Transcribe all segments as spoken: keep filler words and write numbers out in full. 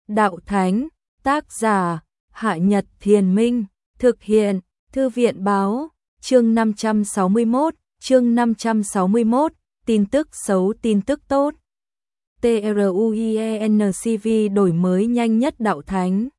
Đạo Thánh, tác giả, Hạ Nhật Thiền Minh, thực hiện, Thư viện Báo, chương năm trăm sáu mươi mốt, chương năm trăm sáu mươi mốt, tin tức xấu tin tức tốt. TRUIENCV đổi mới nhanh nhất Đạo Thánh.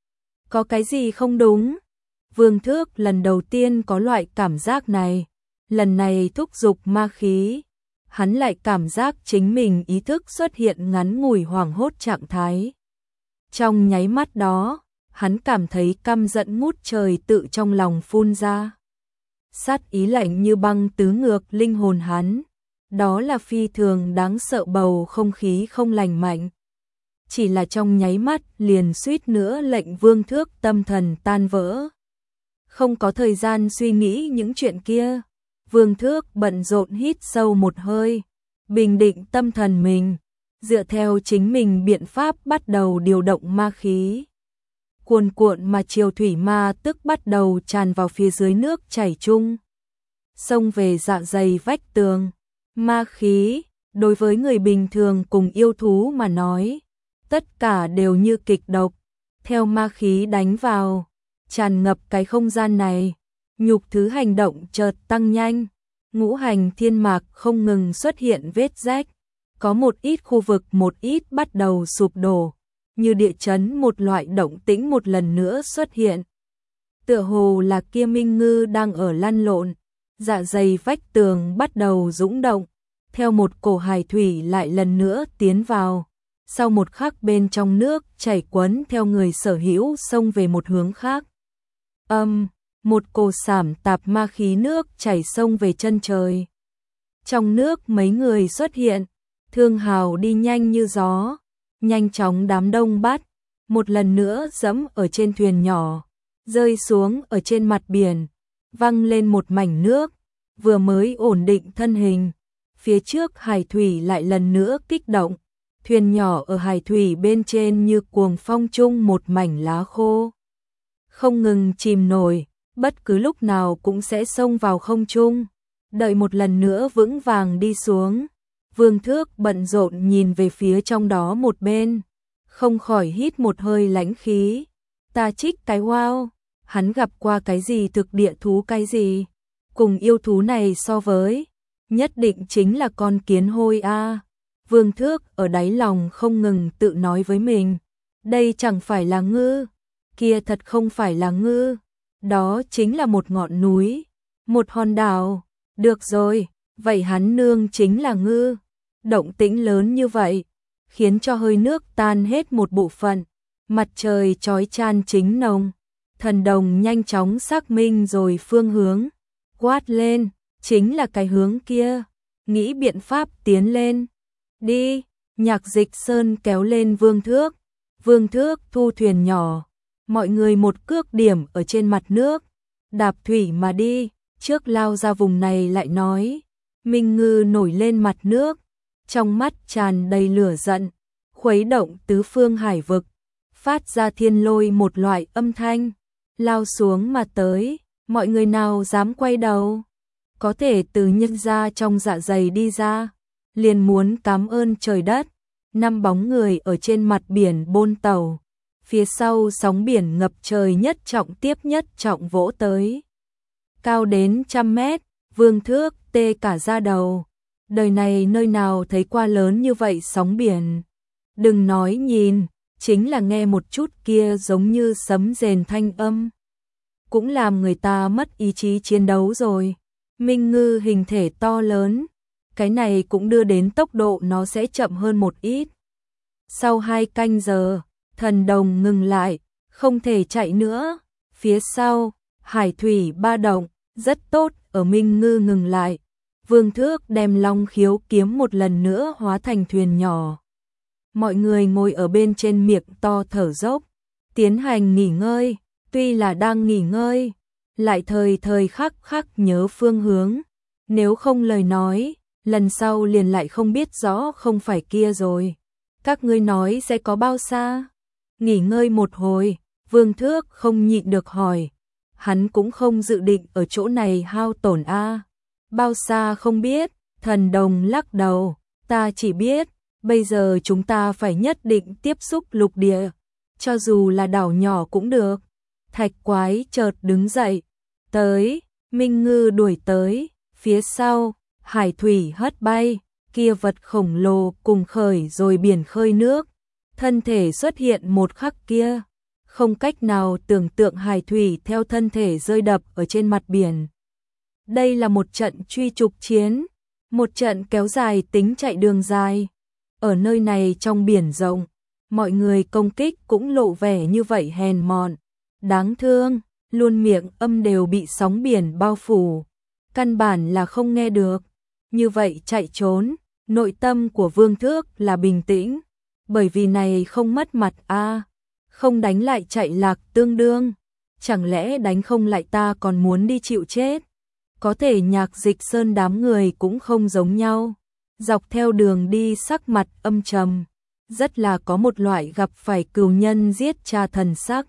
Có cái gì không đúng? Vương Thước lần đầu tiên có loại cảm giác này, lần này thúc giục ma khí, hắn lại cảm giác chính mình ý thức xuất hiện ngắn ngủi hoảng hốt trạng thái. Trong nháy mắt đó, hắn cảm thấy căm giận ngút trời tự trong lòng phun ra. Sát ý lạnh như băng tứ ngược linh hồn hắn, đó là phi thường đáng sợ bầu không khí không lành mạnh. Chỉ là trong nháy mắt liền suýt nữa lệnh Vương Thước tâm thần tan vỡ. Không có thời gian suy nghĩ những chuyện kia, Vương Thước bận rộn hít sâu một hơi, bình định tâm thần mình, dựa theo chính mình biện pháp bắt đầu điều động ma khí. Cuồn cuộn mà triều thủy ma tức bắt đầu tràn vào phía dưới nước chảy chung, xông về dạ dày vách tường. Ma khí, đối với người bình thường cùng yêu thú mà nói, tất cả đều như kịch độc, theo ma khí đánh vào, tràn ngập cái không gian này, nhục thứ hành động chợt tăng nhanh, ngũ hành thiên mạc không ngừng xuất hiện vết rách, có một ít khu vực một ít bắt đầu sụp đổ, như địa chấn một loại động tĩnh một lần nữa xuất hiện. Tựa hồ là kia Minh Ngư đang ở lăn lộn, dạ dày vách tường bắt đầu dũng động, theo một cổ hải thủy lại lần nữa tiến vào. Sau một khắc bên trong nước chảy quấn theo người sở hữu xông về một hướng khác. Âm, um, một cổ sảm tạp ma khí nước chảy xông về chân trời. Trong nước mấy người xuất hiện, Thương Hào đi nhanh như gió, nhanh chóng đám đông bắt, một lần nữa dẫm ở trên thuyền nhỏ, rơi xuống ở trên mặt biển, văng lên một mảnh nước, vừa mới ổn định thân hình, phía trước hải thủy lại lần nữa kích động. Thuyền nhỏ ở hải thủy bên trên như cuồng phong chung một mảnh lá khô, không ngừng chìm nổi, bất cứ lúc nào cũng sẽ xông vào không trung, đợi một lần nữa vững vàng đi xuống. Vương Thước bận rộn nhìn về phía trong đó một bên, không khỏi hít một hơi lãnh khí. Ta trích cái wow, hắn gặp qua cái gì thực địa thú cái gì, cùng yêu thú này so với, nhất định chính là con kiến hôi a. À. Vương Thước ở đáy lòng không ngừng tự nói với mình, đây chẳng phải là ngư, kia thật không phải là ngư, đó chính là một ngọn núi, một hòn đảo, được rồi, vậy hắn nương chính là ngư. Động tĩnh lớn như vậy, khiến cho hơi nước tan hết một bộ phận, mặt trời chói chan chính nồng, thần đồng nhanh chóng xác minh rồi phương hướng, quát lên, chính là cái hướng kia, nghĩ biện pháp tiến lên. Đi, Nhạc Dịch Sơn kéo lên Vương Thước, Vương Thước thu thuyền nhỏ, mọi người một cước điểm ở trên mặt nước, đạp thủy mà đi, trước lao ra vùng này lại nói. Minh Ngư nổi lên mặt nước, trong mắt tràn đầy lửa giận, khuấy động tứ phương hải vực, phát ra thiên lôi một loại âm thanh, lao xuống mà tới, mọi người nào dám quay đầu, có thể từ nhân ra trong dạ dày đi ra. Liền muốn cảm ơn trời đất, năm bóng người ở trên mặt biển bôn tàu, phía sau sóng biển ngập trời nhất trọng tiếp nhất trọng vỗ tới. Cao đến trăm mét, Vương Thước tê cả da đầu, đời này nơi nào thấy qua lớn như vậy sóng biển. Đừng nói nhìn, chính là nghe một chút kia giống như sấm rền thanh âm, cũng làm người ta mất ý chí chiến đấu rồi. Minh Ngư hình thể to lớn, cái này cũng đưa đến tốc độ nó sẽ chậm hơn một ít. Sau hai canh giờ, thần đồng ngừng lại, không thể chạy nữa. Phía sau, hải thủy ba động, rất tốt, ở Minh Ngư ngừng lại. Vương Thước đem long khiếu kiếm một lần nữa hóa thành thuyền nhỏ. Mọi người ngồi ở bên trên miệng to thở dốc, tiến hành nghỉ ngơi, tuy là đang nghỉ ngơi, lại thời thời khắc khắc nhớ phương hướng, nếu không lời nói, lần sau liền lại không biết rõ không phải kia rồi. Các ngươi nói sẽ có bao xa? Nghỉ ngơi một hồi, Vương Thước không nhịn được hỏi. Hắn cũng không dự định ở chỗ này hao tổn a. À. Bao xa không biết, thần đồng lắc đầu, ta chỉ biết, bây giờ chúng ta phải nhất định tiếp xúc lục địa, cho dù là đảo nhỏ cũng được. Thạch quái chợt đứng dậy, tới, Minh Ngư đuổi tới, phía sau, hải thủy hất bay, kia vật khổng lồ cùng khởi rồi biển khơi nước. Thân thể xuất hiện một khắc kia, không cách nào tưởng tượng hải thủy theo thân thể rơi đập ở trên mặt biển. Đây là một trận truy trục chiến, một trận kéo dài tính chạy đường dài. Ở nơi này trong biển rộng, mọi người công kích cũng lộ vẻ như vậy hèn mọn, đáng thương, luôn miệng âm đều bị sóng biển bao phủ, căn bản là không nghe được. Như vậy chạy trốn, nội tâm của Vương Thước là bình tĩnh, bởi vì này không mất mặt a, không đánh lại chạy lạc tương đương, chẳng lẽ đánh không lại ta còn muốn đi chịu chết. Có thể Nhạc Dịch Sơn đám người cũng không giống nhau, dọc theo đường đi sắc mặt âm trầm, rất là có một loại gặp phải cừu nhân giết cha thần sắc.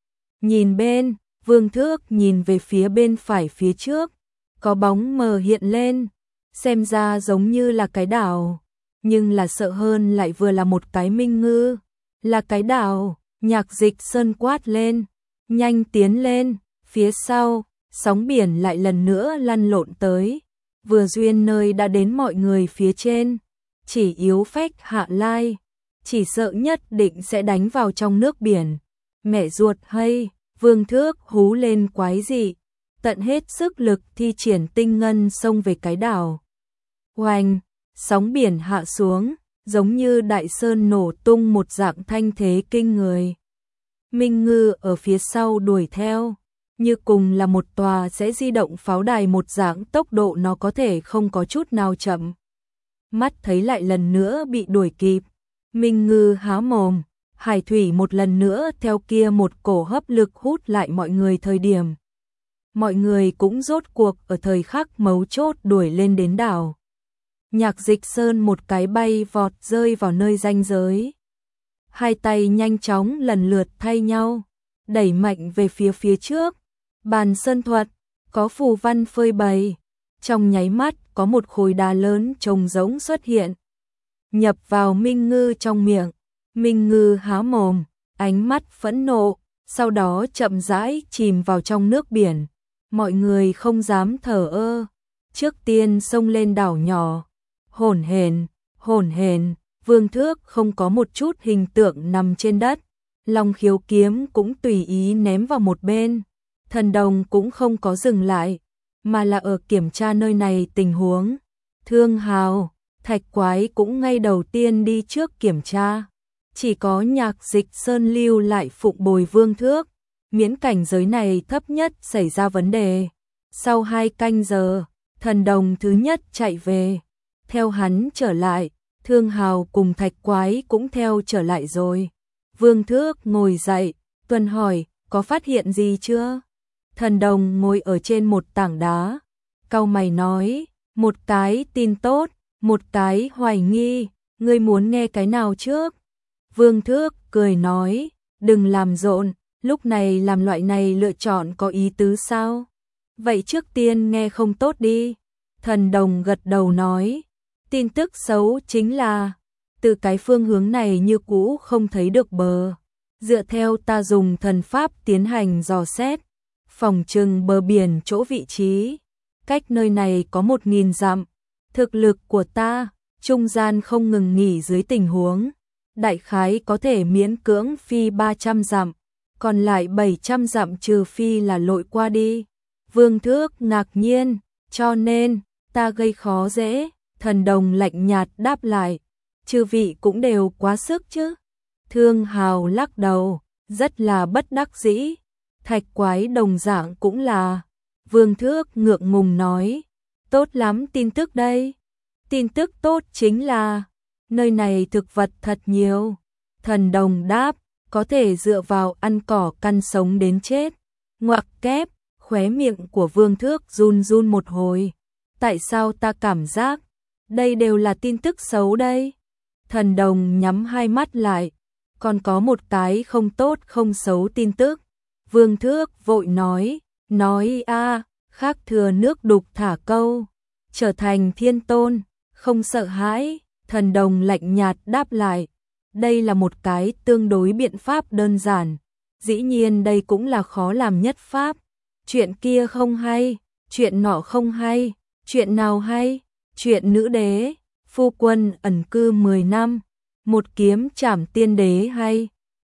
Nhìn bên, Vương Thước nhìn về phía bên phải phía trước, có bóng mờ hiện lên, xem ra giống như là cái đảo, nhưng là sợ hơn lại vừa là một cái Minh Ngư, là cái đảo. Nhạc Dịch Sơn quát lên, nhanh tiến lên, phía sau, sóng biển lại lần nữa lăn lộn tới, vừa duyên nơi đã đến mọi người phía trên, chỉ yếu phách hạ lai, chỉ sợ nhất định sẽ đánh vào trong nước biển. Mẹ ruột hay, Vương Thước hú lên quái dị, tận hết sức lực thi triển tinh ngân xông về cái đảo. Oanh, sóng biển hạ xuống, giống như đại sơn nổ tung một dạng thanh thế kinh người. Minh Ngư ở phía sau đuổi theo, như cùng là một tòa sẽ di động pháo đài một dạng, tốc độ nó có thể không có chút nào chậm. Mắt thấy lại lần nữa bị đuổi kịp, Minh Ngư há mồm, hải thủy một lần nữa theo kia một cổ hấp lực hút lại mọi người thời điểm. Mọi người cũng rốt cuộc ở thời khắc mấu chốt đuổi lên đến đảo. Nhạc Dịch Sơn một cái bay vọt rơi vào nơi ranh giới. Hai tay nhanh chóng lần lượt thay nhau, đẩy mạnh về phía phía trước. Bàn sơn thuật, có phù văn phơi bày. Trong nháy mắt có một khối đá lớn trông giống xuất hiện. Nhập vào Minh Ngư trong miệng. Minh Ngư há mồm, ánh mắt phẫn nộ, sau đó chậm rãi chìm vào trong nước biển. Mọi người không dám thở ơ. Trước tiên xông lên đảo nhỏ. Hổn hển, hổn hển, Vương Thước không có một chút hình tượng nằm trên đất. Long khiếu kiếm cũng tùy ý ném vào một bên. Thần đồng cũng không có dừng lại, mà là ở kiểm tra nơi này tình huống. Thương Hào, Thạch Quái cũng ngay đầu tiên đi trước kiểm tra. Chỉ có Nhạc Dịch Sơn lưu lại phụng bồi Vương Thước, miễn cảnh giới này thấp nhất xảy ra vấn đề. Sau hai canh giờ, thần đồng thứ nhất chạy về. Theo hắn trở lại, Thương Hào cùng Thạch Quái cũng theo trở lại rồi. Vương Thước ngồi dậy, tuần hỏi, có phát hiện gì chưa? Thần đồng ngồi ở trên một tảng đá, cau mày nói, một cái tin tốt, một cái hoài nghi, ngươi muốn nghe cái nào trước? Vương Thước cười nói, đừng làm rộn, lúc này làm loại này lựa chọn có ý tứ sao? Vậy trước tiên nghe không tốt đi. Thần đồng gật đầu nói, tin tức xấu chính là, từ cái phương hướng này như cũ không thấy được bờ. Dựa theo ta dùng thần pháp tiến hành dò xét, phòng trừng bờ biển chỗ vị trí, cách nơi này có một nghìn dặm. Thực lực của ta, trung gian không ngừng nghỉ dưới tình huống, đại khái có thể miễn cưỡng phi ba trăm dặm, còn lại bảy trăm dặm trừ phi là lội qua đi. Vương Thước ngạc nhiên, cho nên, ta gây khó dễ. Thần đồng lạnh nhạt đáp lại, chư vị cũng đều quá sức chứ. Thương Hào lắc đầu, rất là bất đắc dĩ. Thạch Quái đồng dạng cũng là. Vương Thước ngượng ngùng nói, tốt lắm tin tức đây. Tin tức tốt chính là, nơi này thực vật thật nhiều. Thần đồng đáp, có thể dựa vào ăn cỏ căn sống đến chết. Ngoặc kép, khóe miệng của Vương Thước run run một hồi. Tại sao ta cảm giác, đây đều là tin tức xấu đây? Thần đồng nhắm hai mắt lại, còn có một cái không tốt không xấu tin tức. Vương Thước vội nói, nói a, khác thừa nước đục thả câu, trở thành thiên tôn, không sợ hãi. Thần đồng lạnh nhạt đáp lại, Đây là một cái tương đối biện pháp đơn giản, dĩ nhiên đây cũng là khó làm nhất pháp. Chuyện kia không hay, chuyện nọ không hay, chuyện nào hay? Chuyện nữ đế, phu quân ẩn cư mười năm, một kiếm trảm tiên đế hay,